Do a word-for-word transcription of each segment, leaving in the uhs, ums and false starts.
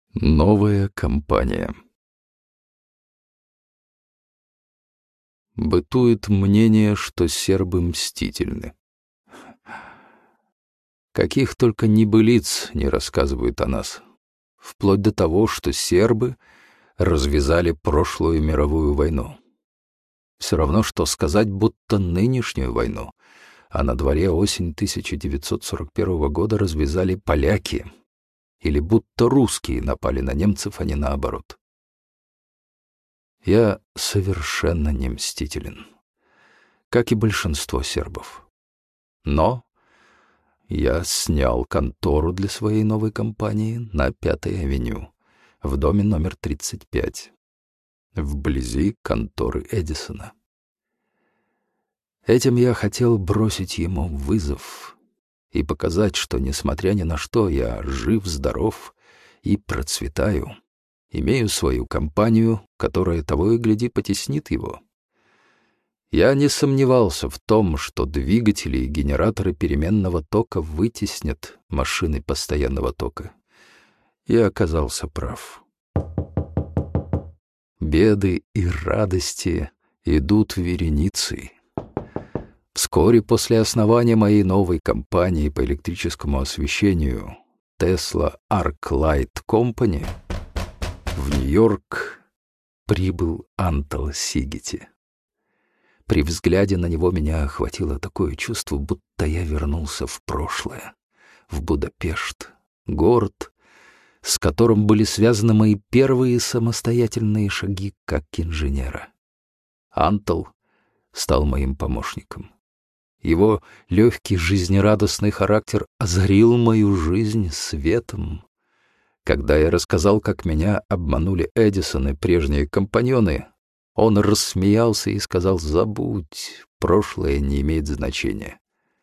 Новая компания. Бытует мнение, что сербы мстительны. Каких только небылиц не рассказывают о нас, вплоть до того, что сербы развязали прошлую мировую войну. Все равно, что сказать, будто нынешнюю войну, а на дворе осень тысяча девятьсот сорок первого года, развязали поляки, или будто русские напали на немцев, а не наоборот. Я совершенно не мстителен, как и большинство сербов. Но я снял контору для своей новой компании на Пятой авеню, в доме номер тридцать пять, вблизи конторы Эдисона. Этим я хотел бросить ему вызов и показать, что, несмотря ни на что, я жив-здоров и процветаю, имею свою компанию, которая того и гляди потеснит его. Я не сомневался в том, что двигатели и генераторы переменного тока вытеснят машины постоянного тока. Я оказался прав. Беды и радости идут вереницей. Вскоре после основания моей новой компании по электрическому освещению Tesla ArcLight Company в Нью-Йорк прибыл Антал Сигети. При взгляде на него меня охватило такое чувство, будто я вернулся в прошлое, в Будапешт, город, с которым были связаны мои первые самостоятельные шаги как инженера. Антал стал моим помощником. Его легкий жизнерадостный характер озарил мою жизнь светом. Когда я рассказал, как меня обманули Эдисон и прежние компаньоны, он рассмеялся и сказал: «Забудь, прошлое не имеет значения».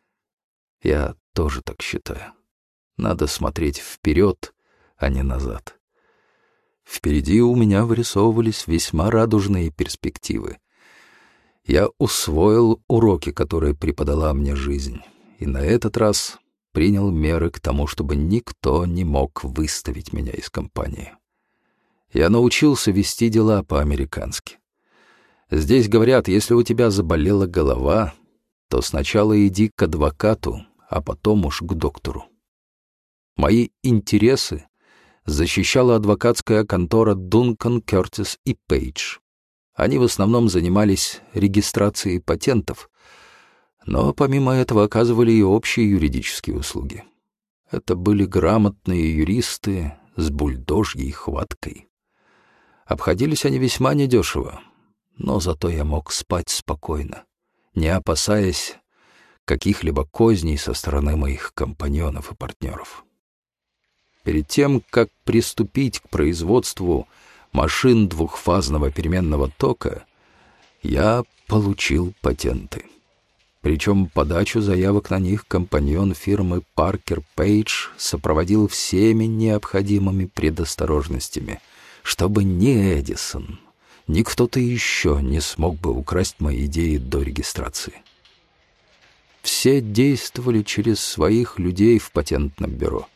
Я тоже так считаю. Надо смотреть вперед, а не назад. Впереди у меня вырисовывались весьма радужные перспективы. Я усвоил уроки, которые преподала мне жизнь, и на этот раз принял меры к тому, чтобы никто не мог выставить меня из компании. Я научился вести дела по-американски. Здесь говорят, если у тебя заболела голова, то сначала иди к адвокату, а потом уж к доктору. Мои интересы защищала адвокатская контора Дункан, Кертис и Пейдж. Они в основном занимались регистрацией патентов, но помимо этого оказывали и общие юридические услуги. Это были грамотные юристы с бульдожьей хваткой. Обходились они весьма недешево, но зато я мог спать спокойно, не опасаясь каких-либо козней со стороны моих компаньонов и партнеров. Перед тем, как приступить к производству машин двухфазного переменного тока, я получил патенты. Причем подачу заявок на них компаньон фирмы Паркер Пейдж сопроводил всеми необходимыми предосторожностями, чтобы ни Эдисон, ни кто-то еще не смог бы украсть мои идеи до регистрации. Все действовали через своих людей в патентном бюро.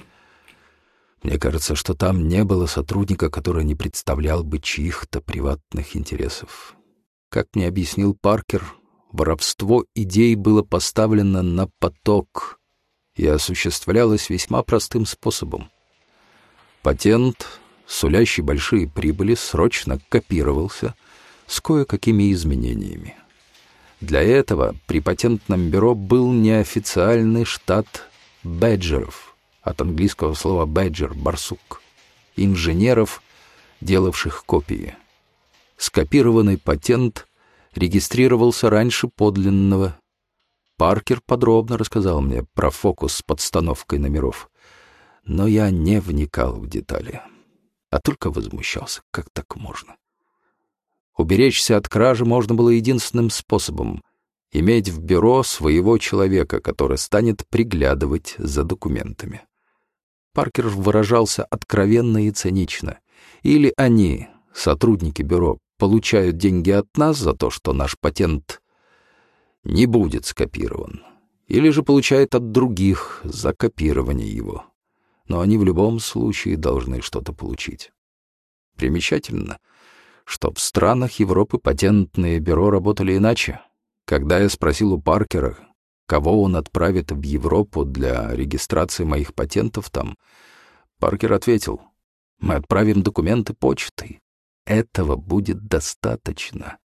Мне кажется, что там не было сотрудника, который не представлял бы чьих-то приватных интересов. Как мне объяснил Паркер, воровство идей было поставлено на поток и осуществлялось весьма простым способом. Патент, сулящий большие прибыли, срочно копировался с кое-какими изменениями. Для этого при патентном бюро был неофициальный штат бэджеров, от английского слова «бэджер» — барсук, инженеров, делавших копии. Скопированный патент регистрировался раньше подлинного. Паркер подробно рассказал мне про фокус с подстановкой номеров, но я не вникал в детали, а только возмущался, как так можно. Уберечься от кражи можно было единственным способом — иметь в бюро своего человека, который станет приглядывать за документами. Паркер выражался откровенно и цинично. Или они, сотрудники бюро, получают деньги от нас за то, что наш патент не будет скопирован, или же получают от других за копирование его. но они в любом случае должны что-то получить. Примечательно, что в странах Европы патентные бюро работали иначе. Когда я спросил у Паркера, кого он отправит в Европу для регистрации моих патентов там, Паркер ответил: «Мы отправим документы почтой. Этого будет достаточно».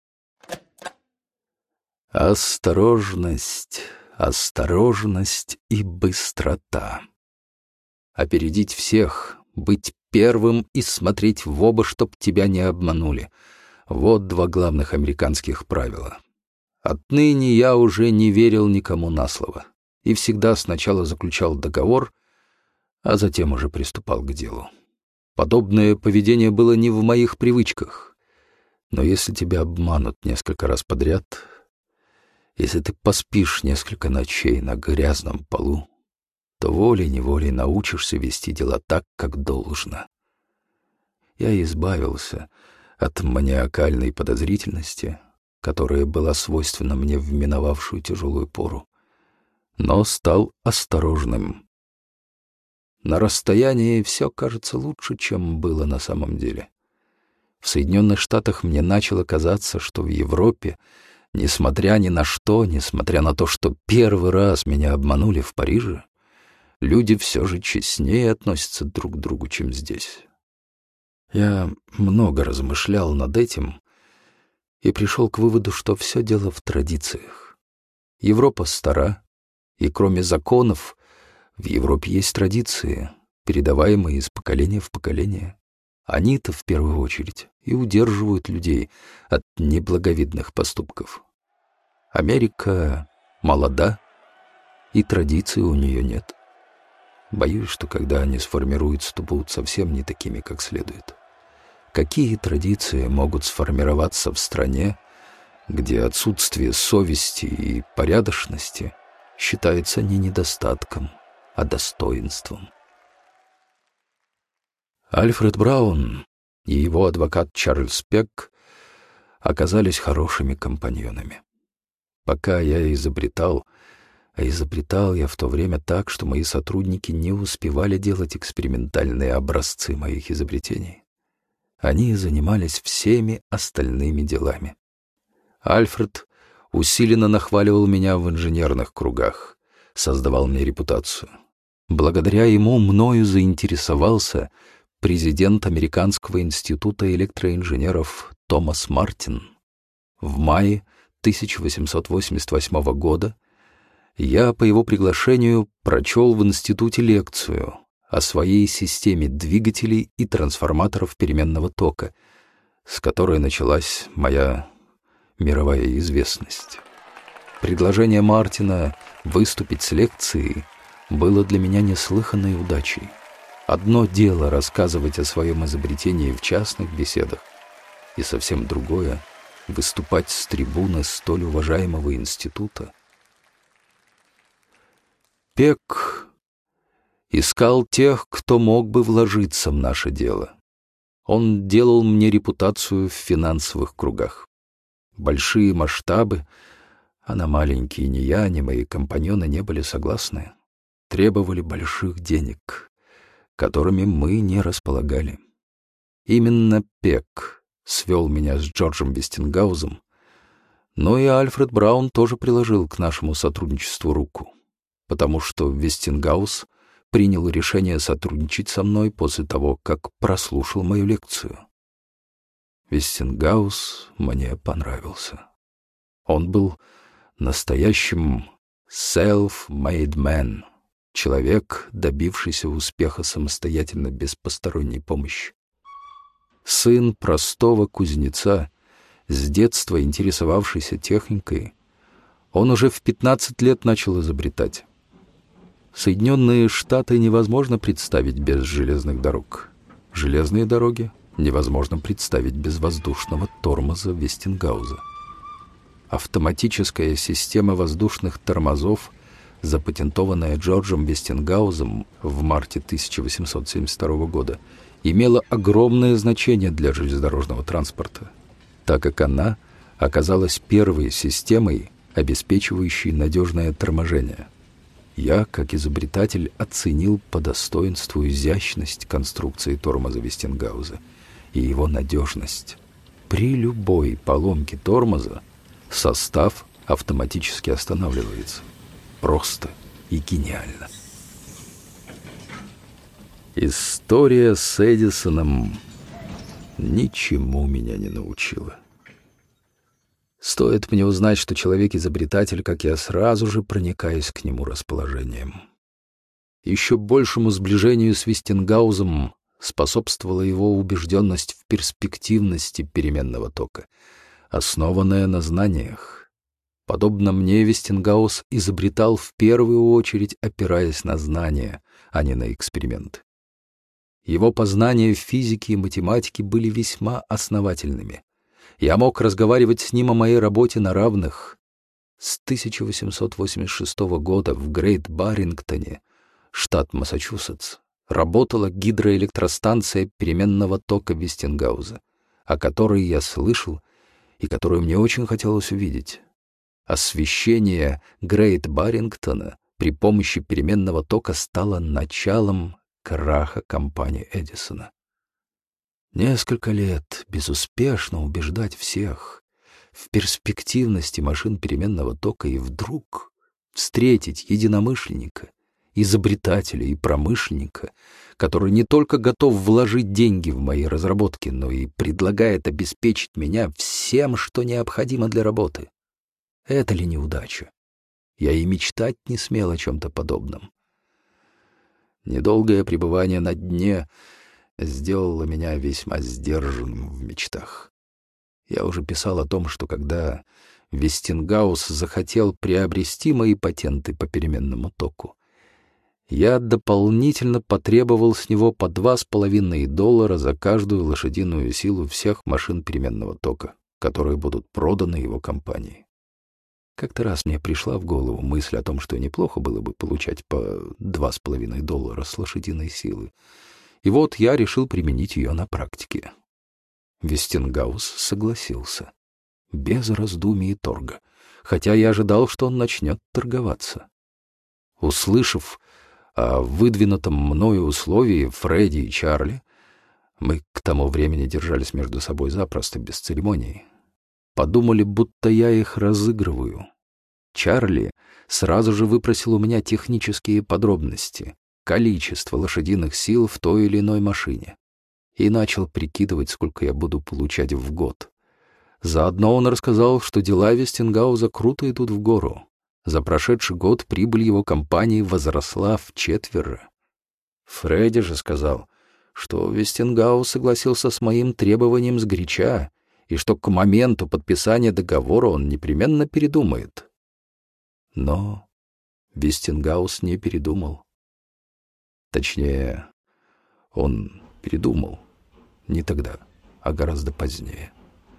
Осторожность, осторожность и быстрота. Опередить всех, быть первым и смотреть в оба, чтоб тебя не обманули. Вот два главных американских правила. Отныне я уже не верил никому на слово и всегда сначала заключал договор, а затем уже приступал к делу. Подобное поведение было не в моих привычках. Но если тебя обманут несколько раз подряд, если ты поспишь несколько ночей на грязном полу, то волей-неволей научишься вести дела так, как должно. Я избавился от маниакальной подозрительности, которая была свойственна мне в миновавшую тяжелую пору, но стал осторожным. На расстоянии все кажется лучше, чем было на самом деле. В Соединенных Штатах мне начало казаться, что в Европе, несмотря ни на что, несмотря на то, что первый раз меня обманули в Париже, люди все же честнее относятся друг к другу, чем здесь. Я много размышлял над этим и пришел к выводу, что все дело в традициях. Европа стара, и кроме законов, в Европе есть традиции, передаваемые из поколения в поколение. Они-то в первую очередь и удерживают людей от неблаговидных поступков. Америка молода, и традиций у нее нет. Боюсь, что когда они сформируются, то будут совсем не такими, как следует. Какие традиции могут сформироваться в стране, где отсутствие совести и порядочности считается не недостатком, а достоинством? Альфред Браун и его адвокат Чарльз Пек оказались хорошими компаньонами. Пока я изобретал, а изобретал я в то время так, что мои сотрудники не успевали делать экспериментальные образцы моих изобретений. Они занимались всеми остальными делами. Альфред усиленно нахваливал меня в инженерных кругах, создавал мне репутацию. Благодаря ему мною заинтересовался президент Американского института электроинженеров Томас Мартин. В мае тысяча восемьсот восемьдесят восьмого года я по его приглашению прочел в институте лекцию о своей системе двигателей и трансформаторов переменного тока, с которой началась моя мировая известность. Предложение Мартина выступить с лекцией было для меня неслыханной удачей. Одно дело рассказывать о своем изобретении в частных беседах, и совсем другое — выступать с трибуны столь уважаемого института. Пек искал тех, кто мог бы вложиться в наше дело. Он делал мне репутацию в финансовых кругах. Большие масштабы, а на маленькие ни я, ни мои компаньоны не были согласны, требовали больших денег, которыми мы не располагали. Именно Пек свел меня с Джорджем Вестингаузом, но и Альфред Браун тоже приложил к нашему сотрудничеству руку, потому что Вестингауз принял решение сотрудничать со мной после того, как прослушал мою лекцию. Вестингауз мне понравился. Он был настоящим self-made man, человек, добившийся успеха самостоятельно, без посторонней помощи. Сын простого кузнеца, с детства интересовавшийся техникой, он уже в пятнадцать лет начал изобретать. Соединенные Штаты невозможно представить без железных дорог. Железные дороги невозможно представить без воздушного тормоза Вестингауза. Автоматическая система воздушных тормозов, запатентованная Джорджем Вестингаузом в марте тысяча восемьсот семьдесят второго года, имела огромное значение для железнодорожного транспорта, так как она оказалась первой системой, обеспечивающей надежное торможение. Я, как изобретатель, оценил по достоинству изящность конструкции тормоза Вестингауза и его надежность. При любой поломке тормоза состав автоматически останавливается. Просто и гениально. История с Эдисоном ничему меня не научила. Стоит мне узнать, что человек-изобретатель, как я, сразу же проникаюсь к нему расположением. Еще большему сближению с Вестингаузом способствовала его убежденность в перспективности переменного тока, основанная на знаниях. Подобно мне, Вестингаус изобретал в первую очередь, опираясь на знания, а не на эксперименты. Его познания в физике и математике были весьма основательными. Я мог разговаривать с ним о моей работе на равных. С тысяча восемьсот восемьдесят шестого года в Грейт-Баррингтоне, штат Массачусетс, работала гидроэлектростанция переменного тока Вестингауза, о которой я слышал и которую мне очень хотелось увидеть. Освещение Грейт-Баррингтона при помощи переменного тока стало началом краха компании Эдисона. Несколько лет безуспешно убеждать всех в перспективности машин переменного тока и вдруг встретить единомышленника, изобретателя и промышленника, который не только готов вложить деньги в мои разработки, но и предлагает обеспечить меня всем, что необходимо для работы. Это ли неудача? Я и мечтать не смел о чем-то подобном. Недолгое пребывание на дне сделало меня весьма сдержанным в мечтах. Я уже писал о том, что когда Вестингаус захотел приобрести мои патенты по переменному току, я дополнительно потребовал с него по два с половиной доллара за каждую лошадиную силу всех машин переменного тока, которые будут проданы его компании. Как-то раз мне пришла в голову мысль о том, что неплохо было бы получать по два с половиной доллара с лошадиной силы. И вот я решил применить ее на практике. Вестингаус согласился, без раздумий и торга, хотя я ожидал, что он начнет торговаться. Услышав о выдвинутом мною условии Фредди и Чарли, мы к тому времени держались между собой запросто, без церемоний, подумали, будто я их разыгрываю. Чарли сразу же выпросил у меня технические подробности, количество лошадиных сил в той или иной машине, и начал прикидывать, сколько я буду получать в год. Заодно он рассказал, что дела Вестингауза круто идут в гору. За прошедший год прибыль его компании возросла вчетверо. Фредди же сказал, что Вестингаус согласился с моим требованием сгоряча, и что к моменту подписания договора он непременно передумает. Но Вестингаус не передумал. Точнее, он передумал не тогда, а гораздо позднее.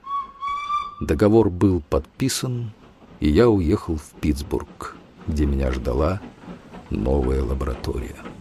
Договор был подписан, и я уехал в Питтсбург, где меня ждала новая лаборатория.